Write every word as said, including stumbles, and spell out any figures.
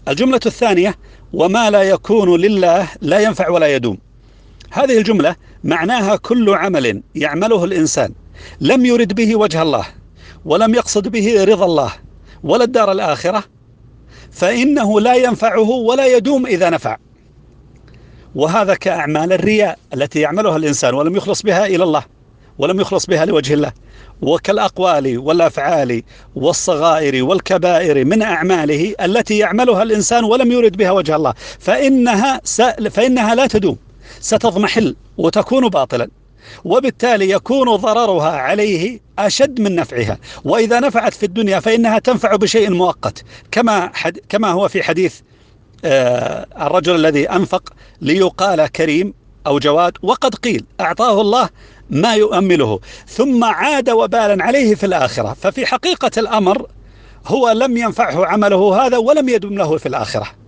الجملة الثانية: وما لا يكون لله لا ينفع ولا يدوم. هذه الجملة معناها كل عمل يعمله الإنسان لم يرد به وجه الله، ولم يقصد به رضا الله ولا الدار الآخرة، فإنه لا ينفعه ولا يدوم إذا نفع. وهذا كأعمال الرياء التي يعملها الإنسان ولم يخلص بها إلى الله ولم يخلص بها لوجه الله، وكالأقوال والأفعال والصغائر والكبائر من أعماله التي يعملها الإنسان ولم يرد بها وجه الله، فإنها, س... فإنها لا تدوم، ستضمحل وتكون باطلا، وبالتالي يكون ضررها عليه أشد من نفعها. وإذا نفعت في الدنيا فإنها تنفع بشيء مؤقت، كما, حد... كما هو في حديث آه الرجل الذي أنفق ليقال كريم أو جواد، وقد قيل أعطاه الله ما يؤمله، ثم عاد وبالا عليه في الآخرة. ففي حقيقة الأمر هو لم ينفعه عمله هذا ولم يدم له في الآخرة.